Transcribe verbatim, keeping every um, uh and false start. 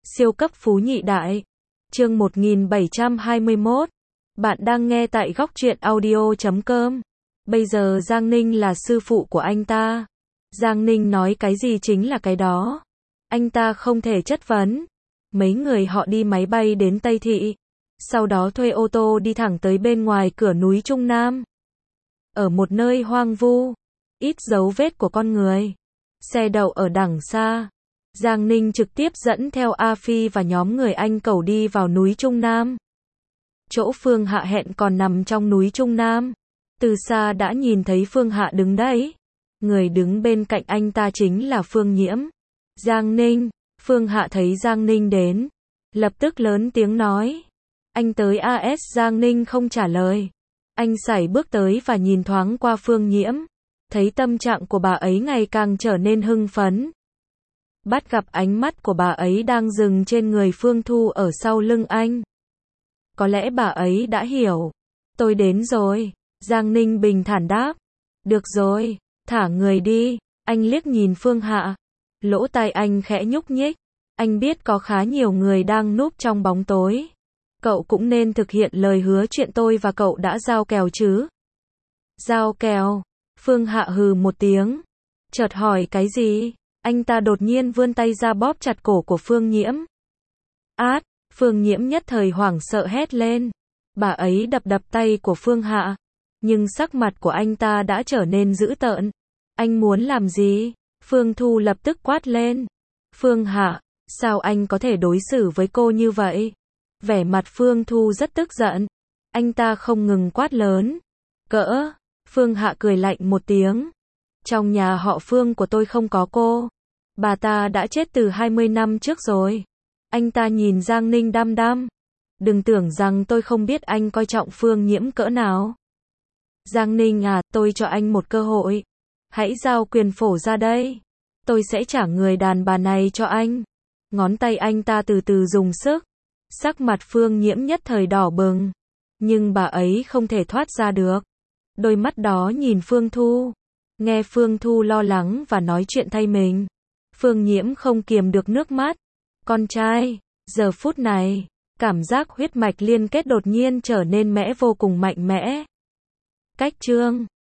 Siêu cấp phú nhị đại. Chương một nghìn bảy trăm hai mươi mốt. Bạn đang nghe tại góc truyện audio chấm com. Bây giờ Giang Ninh là sư phụ của anh ta. Giang Ninh nói cái gì chính là cái đó. Anh ta không thể chất vấn. Mấy người họ đi máy bay đến Tây Thị. Sau đó thuê ô tô đi thẳng tới bên ngoài cửa núi Trung Nam. Ở một nơi hoang vu, ít dấu vết của con người. Xe đậu ở đằng xa. Giang Ninh trực tiếp dẫn theo A Phi và nhóm người Anh Cẩu đi vào núi Trung Nam. Chỗ Phương Hạ hẹn còn nằm trong núi Trung Nam. Từ xa đã nhìn thấy Phương Hạ đứng đấy. Người đứng bên cạnh anh ta chính là Phương Nhiễm. Giang Ninh. Phương Hạ thấy Giang Ninh đến, lập tức lớn tiếng nói. Anh tới a ét. Giang Ninh không trả lời. Anh sải bước tới và nhìn thoáng qua Phương Nhiễm. Thấy tâm trạng của bà ấy ngày càng trở nên hưng phấn. Bắt gặp ánh mắt của bà ấy đang dừng trên người Phương Thu ở sau lưng anh. Có lẽ bà ấy đã hiểu. Tôi đến rồi. Giang Ninh bình thản đáp. Được rồi, thả người đi. Anh liếc nhìn Phương Hạ. Lỗ tai anh khẽ nhúc nhích. Anh biết có khá nhiều người đang núp trong bóng tối. Cậu cũng nên thực hiện lời hứa chuyện tôi và cậu đã giao kèo chứ. Giao kèo. Phương Hạ hừ một tiếng. Chợt hỏi cái gì? Anh ta đột nhiên vươn tay ra bóp chặt cổ của Phương Nhiễm. Át, Phương Nhiễm nhất thời hoảng sợ hét lên. Bà ấy đập đập tay của Phương Hạ. Nhưng sắc mặt của anh ta đã trở nên dữ tợn. Anh muốn làm gì? Phương Thu lập tức quát lên. Phương Hạ, sao anh có thể đối xử với cô như vậy? Vẻ mặt Phương Thu rất tức giận. Anh ta không ngừng quát lớn. Cỡ, Phương Hạ cười lạnh một tiếng. Trong nhà họ Phương của tôi không có cô. Bà ta đã chết từ hai mươi năm trước rồi. Anh ta nhìn Giang Ninh đăm đăm. Đừng tưởng rằng tôi không biết anh coi trọng Phương Nhiễm cỡ nào. Giang Ninh à, tôi cho anh một cơ hội. Hãy giao quyền phổ ra đây. Tôi sẽ trả người đàn bà này cho anh. Ngón tay anh ta từ từ dùng sức. Sắc mặt Phương Nhiễm nhất thời đỏ bừng. Nhưng bà ấy không thể thoát ra được. Đôi mắt đó nhìn Phương Thu. Nghe Phương Thu lo lắng và nói chuyện thay mình. Phương Nhiễm không kiềm được nước mắt. Con trai, giờ phút này, cảm giác huyết mạch liên kết đột nhiên trở nên mẽ vô cùng mạnh mẽ. Cách chương